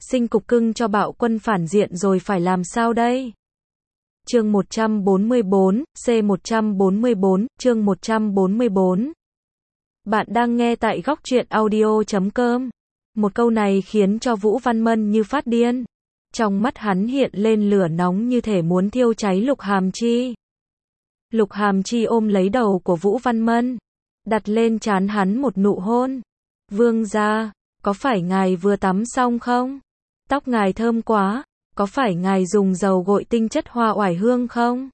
sinh cục cưng cho bạo quân phản diện rồi phải làm sao đây? Chương 144, C144, chương 144. Bạn đang nghe tại góc truyện audio.com. Một câu này khiến cho Vũ Văn Mân như phát điên. Trong mắt hắn hiện lên lửa nóng như thể muốn thiêu cháy Lục Hàm Chi. Lục Hàm Chi ôm lấy đầu của Vũ Văn Mân, đặt lên trán hắn một nụ hôn. Vương gia, có phải ngài vừa tắm xong không? Tóc ngài thơm quá, có phải ngài dùng dầu gội tinh chất hoa oải hương không?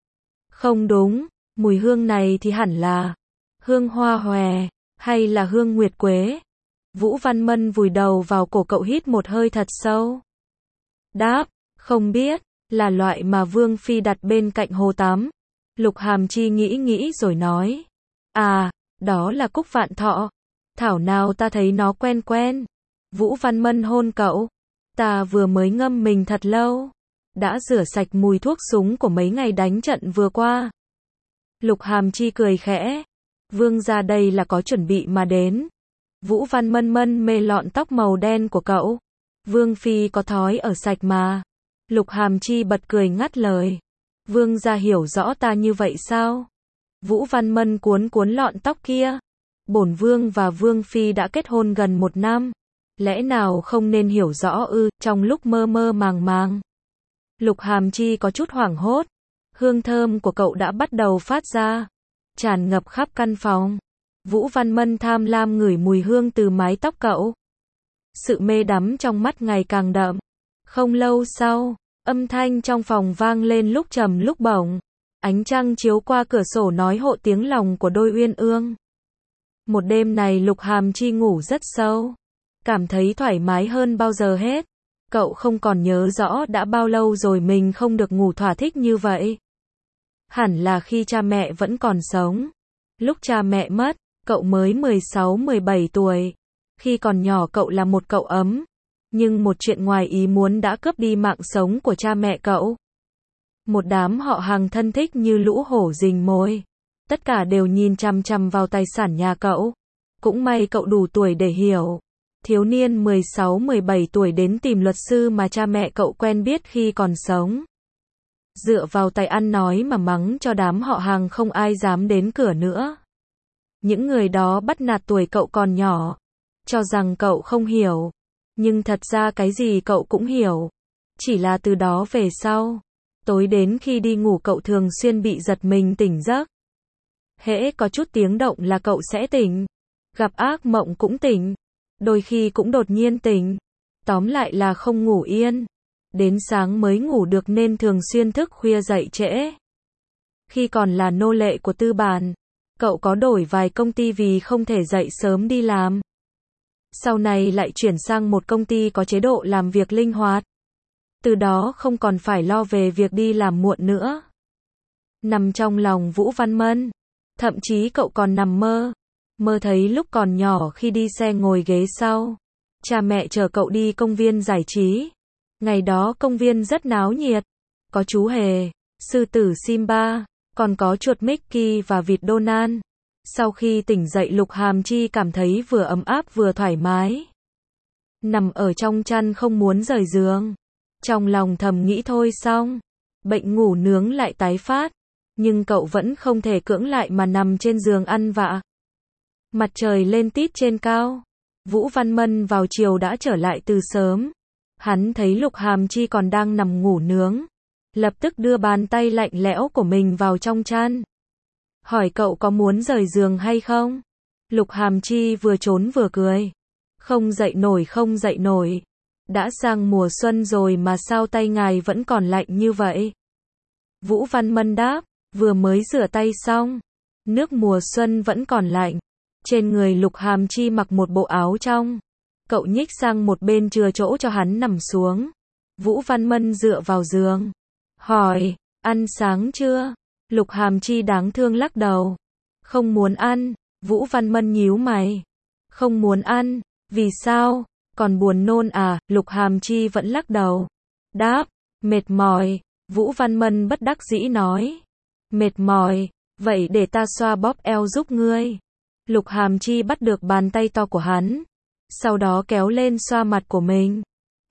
Không đúng, mùi hương này thì hẳn là hương hoa hòe, hay là hương nguyệt quế? Vũ Văn Mân vùi đầu vào cổ cậu hít một hơi thật sâu. Đáp, không biết, là loại mà Vương Phi đặt bên cạnh hồ tắm. Lục Hàm Chi nghĩ rồi nói. À, đó là cúc vạn thọ. Thảo nào ta thấy nó quen quen. Vũ Văn Mân hôn cậu. Ta vừa mới ngâm mình thật lâu. Đã rửa sạch mùi thuốc súng của mấy ngày đánh trận vừa qua. Lục Hàm Chi cười khẽ. Vương gia đây là có chuẩn bị mà đến. Vũ Văn Mân mê lọn tóc màu đen của cậu. Vương Phi có thói ở sạch mà. Lục Hàm Chi bật cười ngắt lời. Vương gia hiểu rõ ta như vậy sao? Vũ Văn Mân cuốn lọn tóc kia. Bổn Vương và Vương Phi đã kết hôn gần 1 năm. Lẽ nào không nên hiểu rõ ư? Trong lúc mơ màng. Lục Hàm Chi có chút hoảng hốt. Hương thơm của cậu đã bắt đầu phát ra, tràn ngập khắp căn phòng. Vũ Văn Mân tham lam ngửi mùi hương từ mái tóc cậu. Sự mê đắm trong mắt ngày càng đậm. Không lâu sau, âm thanh trong phòng vang lên lúc trầm lúc bổng. Ánh trăng chiếu qua cửa sổ nói hộ tiếng lòng của đôi uyên ương. Một đêm này Lục Hàm Chi ngủ rất sâu, cảm thấy thoải mái hơn bao giờ hết. Cậu không còn nhớ rõ đã bao lâu rồi mình không được ngủ thỏa thích như vậy. Hẳn là khi cha mẹ vẫn còn sống. Lúc cha mẹ mất, cậu mới 16-17 tuổi. Khi còn nhỏ cậu là một cậu ấm. Nhưng một chuyện ngoài ý muốn đã cướp đi mạng sống của cha mẹ cậu. Một đám họ hàng thân thích như lũ hổ rình mồi. Tất cả đều nhìn chằm chằm vào tài sản nhà cậu. Cũng may cậu đủ tuổi để hiểu. Thiếu niên 16-17 tuổi đến tìm luật sư mà cha mẹ cậu quen biết khi còn sống. Dựa vào tài ăn nói mà mắng cho đám họ hàng không ai dám đến cửa nữa. Những người đó bắt nạt tuổi cậu còn nhỏ, cho rằng cậu không hiểu. Nhưng thật ra cái gì cậu cũng hiểu. Chỉ là từ đó về sau, tối đến khi đi ngủ cậu thường xuyên bị giật mình tỉnh giấc. Hễ có chút tiếng động là cậu sẽ tỉnh. Gặp ác mộng cũng tỉnh. Đôi khi cũng đột nhiên tỉnh. Tóm lại là không ngủ yên. Đến sáng mới ngủ được nên thường xuyên thức khuya dậy trễ. Khi còn là nô lệ của tư bản, cậu có đổi vài công ty vì không thể dậy sớm đi làm. Sau này lại chuyển sang một công ty có chế độ làm việc linh hoạt. Từ đó không còn phải lo về việc đi làm muộn nữa. Nằm trong lòng Vũ Văn Mân. Thậm chí cậu còn nằm mơ. Mơ thấy lúc còn nhỏ khi đi xe ngồi ghế sau. Cha mẹ chở cậu đi công viên giải trí. Ngày đó công viên rất náo nhiệt. Có chú hề, sư tử Simba, còn có chuột Mickey và vịt Donald. Sau khi tỉnh dậy Lục Hàm Chi cảm thấy vừa ấm áp vừa thoải mái. Nằm ở trong chăn không muốn rời giường. Trong lòng thầm nghĩ thôi xong, bệnh ngủ nướng lại tái phát. Nhưng cậu vẫn không thể cưỡng lại mà nằm trên giường ăn vạ. Mặt trời lên tít trên cao. Vũ Văn Mân vào chiều đã trở lại từ sớm. Hắn thấy Lục Hàm Chi còn đang nằm ngủ nướng. Lập tức đưa bàn tay lạnh lẽo của mình vào trong chăn. Hỏi cậu có muốn rời giường hay không? Lục Hàm Chi vừa trốn vừa cười. Không dậy nổi. Đã sang mùa xuân rồi mà sao tay ngài vẫn còn lạnh như vậy? Vũ Văn Mân đáp, vừa mới rửa tay xong. Nước mùa xuân vẫn còn lạnh. Trên người Lục Hàm Chi mặc một bộ áo trong. Cậu nhích sang một bên chừa chỗ cho hắn nằm xuống. Vũ Văn Mân dựa vào giường. Hỏi, ăn sáng chưa? Lục Hàm Chi đáng thương lắc đầu. Không muốn ăn. Vũ Văn Mân nhíu mày. Không muốn ăn. Vì sao? Còn buồn nôn à? Lục Hàm Chi vẫn lắc đầu. Đáp, mệt mỏi. Vũ Văn Mân bất đắc dĩ nói. Mệt mỏi. Vậy để ta xoa bóp eo giúp ngươi. Lục Hàm Chi bắt được bàn tay to của hắn. Sau đó kéo lên xoa mặt của mình.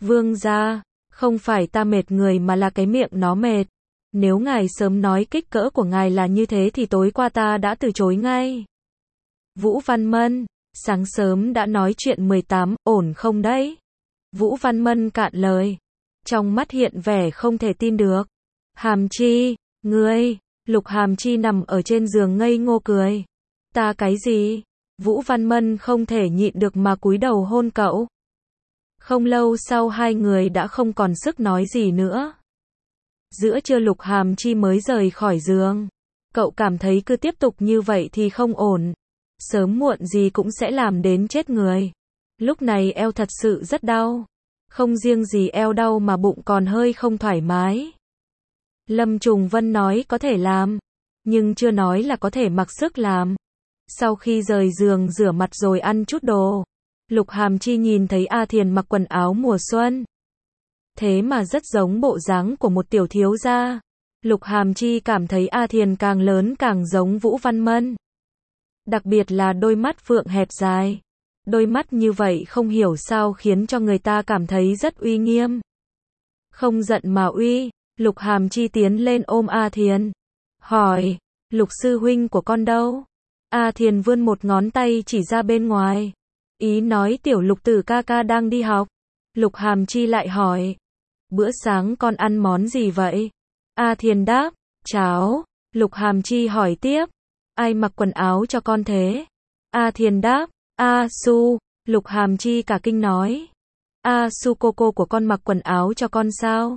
Vương gia, không phải ta mệt người mà là cái miệng nó mệt. Nếu ngài sớm nói kích cỡ của ngài là như thế thì tối qua ta đã từ chối ngay. Vũ Văn Mân, sáng sớm đã nói chuyện 18, ổn không đấy? Vũ Văn Mân cạn lời. Trong mắt hiện vẻ không thể tin được. Hàm Chi, ngươi, Lục Hàm Chi nằm ở trên giường ngây ngô cười. Ta cái gì? Vũ Văn Mân không thể nhịn được mà cúi đầu hôn cậu. Không lâu sau hai người đã không còn sức nói gì nữa. Giữa trưa Lục Hàm Chi mới rời khỏi giường. Cậu cảm thấy cứ tiếp tục như vậy thì không ổn. Sớm muộn gì cũng sẽ làm đến chết người. Lúc này eo thật sự rất đau. Không riêng gì eo đau mà bụng còn hơi không thoải mái. Lâm Trùng Vân nói có thể làm, nhưng chưa nói là có thể mặc sức làm. Sau khi rời giường rửa mặt rồi ăn chút đồ, Lục Hàm Chi nhìn thấy A Thiền mặc quần áo mùa xuân. Thế mà rất giống bộ dáng của một tiểu thiếu gia. Lục Hàm Chi cảm thấy A Thiền càng lớn càng giống Vũ Văn Mân. Đặc biệt là đôi mắt phượng hẹp dài. Đôi mắt như vậy không hiểu sao khiến cho người ta cảm thấy rất uy nghiêm. Không giận mà uy, Lục Hàm Chi tiến lên ôm A Thiền. Hỏi, Lục sư huynh của con đâu? A Thiền vươn một ngón tay chỉ ra bên ngoài. Ý nói tiểu Lục tử ca ca đang đi học. Lục Hàm Chi lại hỏi, bữa sáng con ăn món gì vậy? A Thiền đáp, cháo. Lục Hàm Chi hỏi tiếp, ai mặc quần áo cho con thế? A Thiền đáp, A Su. Lục Hàm Chi cả kinh nói, A Su cô của con mặc quần áo cho con sao?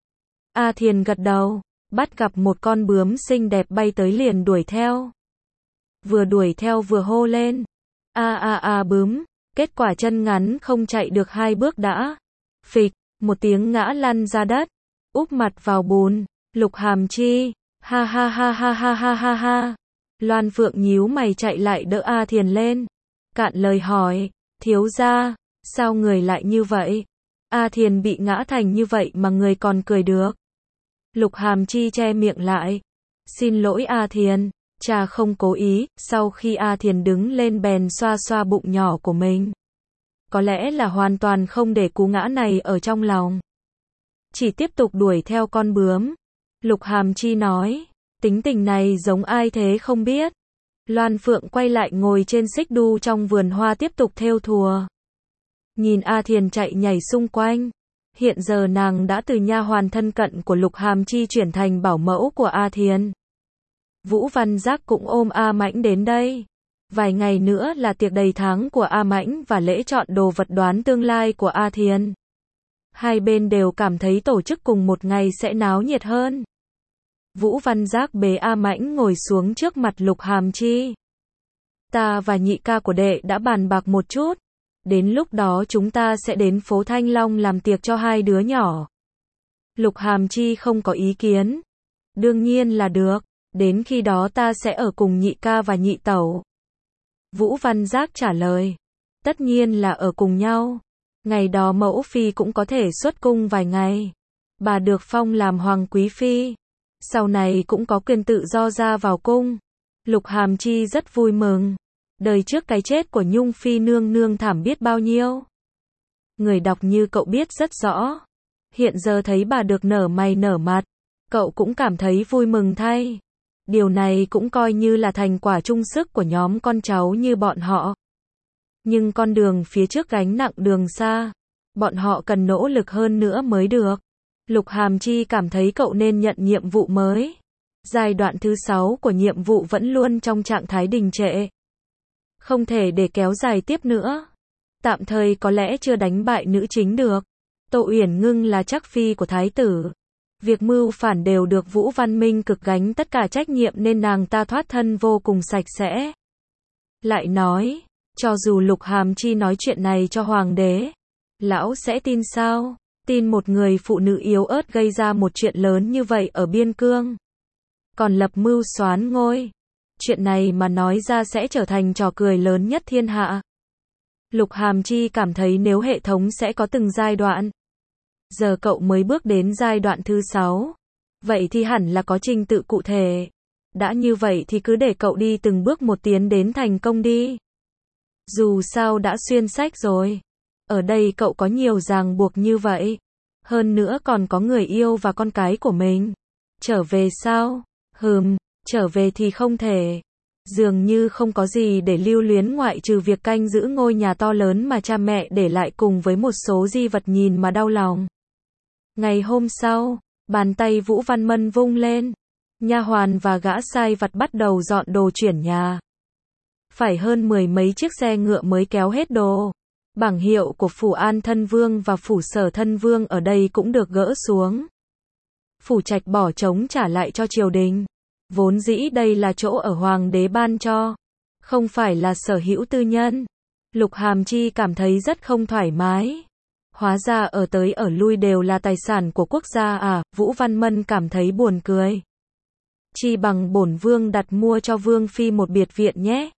A Thiền gật đầu, bắt gặp một con bướm xinh đẹp bay tới liền đuổi theo. Vừa đuổi theo vừa hô lên, bướm, kết quả chân ngắn không chạy được 2 bước đã. Phịch, một tiếng ngã lăn ra đất, úp mặt vào bùn. Lục Hàm Chi, ha ha ha ha ha ha ha ha. Loan Phượng nhíu mày chạy lại đỡ A Thiền lên. Cạn lời hỏi, thiếu gia, sao người lại như vậy? A Thiền bị ngã thành như vậy mà người còn cười được. Lục Hàm Chi che miệng lại. Xin lỗi A Thiền, cha không cố ý. Sau khi A Thiền đứng lên bèn xoa xoa bụng nhỏ của mình. Có lẽ là hoàn toàn không để cú ngã này ở trong lòng. Chỉ tiếp tục đuổi theo con bướm. Lục Hàm Chi nói, tính tình này giống ai thế không biết. Loan Phượng quay lại ngồi trên xích đu trong vườn hoa tiếp tục thêu thùa. Nhìn A Thiền chạy nhảy xung quanh. Hiện giờ nàng đã từ nha hoàn thân cận của Lục Hàm Chi chuyển thành bảo mẫu của A Thiền. Vũ Văn Giác cũng ôm A Mãnh đến đây. Vài ngày nữa là tiệc đầy tháng của A Mãnh và lễ chọn đồ vật đoán tương lai của A Thiền. Hai bên đều cảm thấy tổ chức cùng một ngày sẽ náo nhiệt hơn. Vũ Văn Giác bế A Mãnh ngồi xuống trước mặt Lục Hàm Chi. Ta và nhị ca của đệ đã bàn bạc một chút. Đến lúc đó chúng ta sẽ đến phố Thanh Long làm tiệc cho hai đứa nhỏ. Lục Hàm Chi không có ý kiến. Đương nhiên là được. Đến khi đó ta sẽ ở cùng nhị ca và nhị tẩu. Vũ Văn Giác trả lời. Tất nhiên là ở cùng nhau. Ngày đó mẫu phi cũng có thể xuất cung vài ngày. Bà được phong làm hoàng quý phi. Sau này cũng có quyền tự do ra vào cung. Lục Hàm Chi rất vui mừng. Đời trước cái chết của Nhung Phi nương nương thảm biết bao nhiêu. Người đọc như cậu biết rất rõ. Hiện giờ thấy bà được nở mày nở mặt. Cậu cũng cảm thấy vui mừng thay. Điều này cũng coi như là thành quả chung sức của nhóm con cháu như bọn họ. Nhưng con đường phía trước gánh nặng đường xa. Bọn họ cần nỗ lực hơn nữa mới được. Lục Hàm Chi cảm thấy cậu nên nhận nhiệm vụ mới. Giai đoạn thứ 6 của nhiệm vụ vẫn luôn trong trạng thái đình trệ. Không thể để kéo dài tiếp nữa. Tạm thời có lẽ chưa đánh bại nữ chính được. Tô Uyển Ngưng là trắc phi của thái tử. Việc mưu phản đều được Vũ Văn Minh cực gánh tất cả trách nhiệm nên nàng ta thoát thân vô cùng sạch sẽ. Lại nói, cho dù Lục Hàm Chi nói chuyện này cho hoàng đế, lão sẽ tin sao? Tin một người phụ nữ yếu ớt gây ra một chuyện lớn như vậy ở biên cương. Còn lập mưu soán ngôi. Chuyện này mà nói ra sẽ trở thành trò cười lớn nhất thiên hạ. Lục Hàm Chi cảm thấy nếu hệ thống sẽ có từng giai đoạn. Giờ cậu mới bước đến giai đoạn thứ 6. Vậy thì hẳn là có trình tự cụ thể. Đã như vậy thì cứ để cậu đi từng bước một tiến đến thành công đi. Dù sao đã xuyên sách rồi. Ở đây cậu có nhiều ràng buộc như vậy. Hơn nữa còn có người yêu và con cái của mình. Trở về sao? Trở về thì không thể. Dường như không có gì để lưu luyến ngoại trừ việc canh giữ ngôi nhà to lớn mà cha mẹ để lại cùng với một số di vật nhìn mà đau lòng. Ngày hôm sau, bàn tay Vũ Văn Mân vung lên. Nha hoàn và gã sai vặt bắt đầu dọn đồ chuyển nhà. Phải hơn 10 mấy chiếc xe ngựa mới kéo hết đồ. Bảng hiệu của phủ An Thân Vương và phủ Sở Thân Vương ở đây cũng được gỡ xuống. Phủ trạch bỏ trống trả lại cho triều đình. Vốn dĩ đây là chỗ ở hoàng đế ban cho, không phải là sở hữu tư nhân. Lục Hàm Chi cảm thấy rất không thoải mái. Hóa ra ở tới ở lui đều là tài sản của quốc gia à, Vũ Văn Mân cảm thấy buồn cười. Chi bằng bổn vương đặt mua cho vương phi một biệt viện nhé.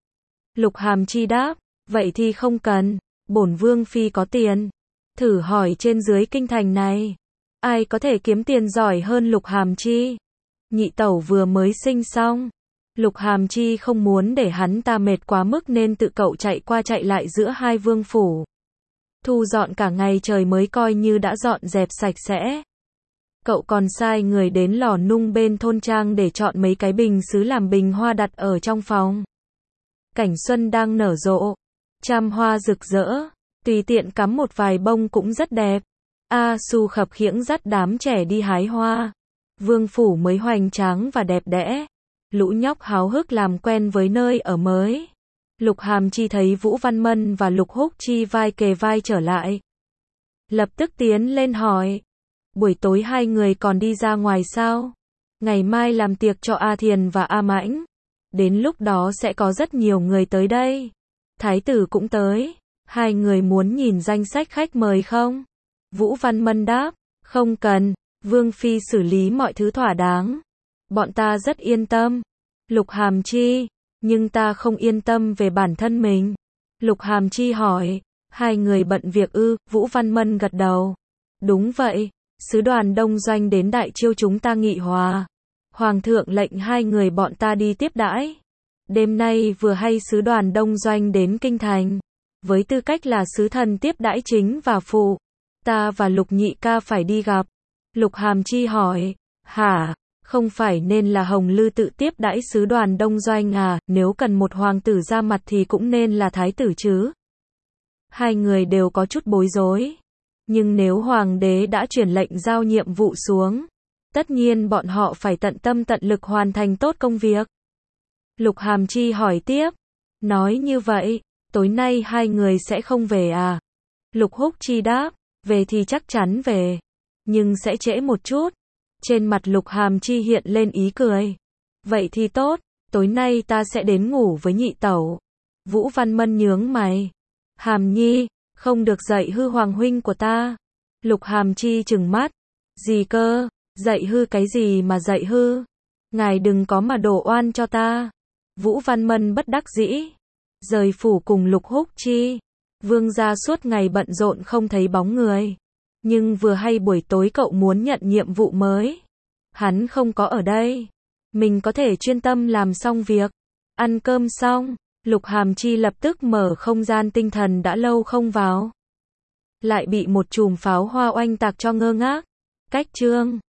Lục Hàm Chi đáp, vậy thì không cần, bổn vương phi có tiền. Thử hỏi trên dưới kinh thành này, ai có thể kiếm tiền giỏi hơn Lục Hàm Chi? Nhị tẩu vừa mới sinh xong. Lục Hàm Chi không muốn để hắn ta mệt quá mức nên tự cậu chạy qua chạy lại giữa hai vương phủ. Thu dọn cả ngày trời mới coi như đã dọn dẹp sạch sẽ. Cậu còn sai người đến lò nung bên thôn trang để chọn mấy cái bình sứ làm bình hoa đặt ở trong phòng. Cảnh xuân đang nở rộ, trăm hoa rực rỡ, tùy tiện cắm một vài bông cũng rất đẹp. A Su khập khiễng dắt đám trẻ đi hái hoa. Vương phủ mới hoành tráng và đẹp đẽ. Lũ nhóc háo hức làm quen với nơi ở mới. Lục Hàm Chi thấy Vũ Văn Mân và Lục Húc Chi vai kề vai trở lại. Lập tức tiến lên hỏi. Buổi tối hai người còn đi ra ngoài sao? Ngày mai làm tiệc cho A Thiền và A Mãnh. Đến lúc đó sẽ có rất nhiều người tới đây. Thái tử cũng tới. Hai người muốn nhìn danh sách khách mời không? Vũ Văn Mân đáp. Không cần. Vương phi xử lý mọi thứ thỏa đáng. Bọn ta rất yên tâm. Lục Hàm Chi. Nhưng ta không yên tâm về bản thân mình. Lục Hàm Chi hỏi. Hai người bận việc ư? Vũ Văn Mân gật đầu. Đúng vậy. Sứ đoàn Đông Doanh đến Đại Chiêu chúng ta nghị hòa. Hoàng thượng lệnh hai người bọn ta đi tiếp đãi. Đêm nay vừa hay sứ đoàn Đông Doanh đến kinh thành. Với tư cách là sứ thần tiếp đãi chính và phụ. Ta và Lục nhị ca phải đi gặp. Lục Hàm Chi hỏi. Hả? Không phải nên là Hồng Lư tự tiếp đãi sứ đoàn Đông Doanh à? Nếu cần một hoàng tử ra mặt thì cũng nên là thái tử chứ. Hai người đều có chút bối rối. Nhưng nếu hoàng đế đã truyền lệnh giao nhiệm vụ xuống, tất nhiên bọn họ phải tận tâm tận lực hoàn thành tốt công việc. Lục Hàm Chi hỏi tiếp. Nói như vậy, tối nay hai người sẽ không về à? Lục Húc Chi đáp. Về thì chắc chắn về. Nhưng sẽ trễ một chút. Trên mặt Lục Hàm Chi hiện lên ý cười. Vậy thì tốt, tối nay ta sẽ đến ngủ với nhị tẩu. Vũ Văn Mân nhướng mày. Hàm Nhi, không được dạy hư hoàng huynh của ta. Lục Hàm Chi trừng mắt. Gì cơ, dạy hư cái gì mà dạy hư? Ngài đừng có mà đổ oan cho ta. Vũ Văn Mân bất đắc dĩ. Rời phủ cùng Lục Húc Chi. Vương gia suốt ngày bận rộn không thấy bóng người. Nhưng vừa hay buổi tối cậu muốn nhận nhiệm vụ mới. Hắn không có ở đây. Mình có thể chuyên tâm làm xong việc. Ăn cơm xong, Lục Hàm Chi lập tức mở không gian tinh thần đã lâu không vào. Lại bị một chùm pháo hoa oanh tạc cho ngơ ngác. Cách chương